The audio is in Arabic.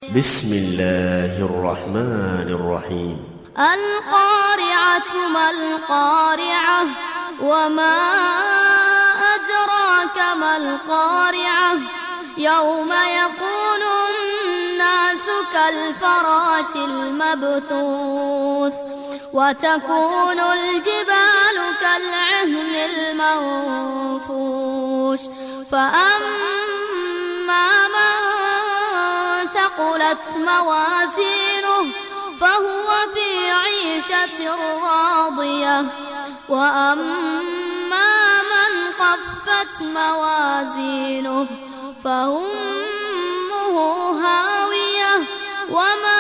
بسم الله الرحمن الرحيم. القارعة ما القارعة وما أدراك ما القارعة يوم يكون الناس كالفراش المبثوث وتكون الجبال كالعهن المنفوش فأما من ثقلت موازينه فهو في عيشة راضية وأما من خفت موازينه فأمه هاوية وما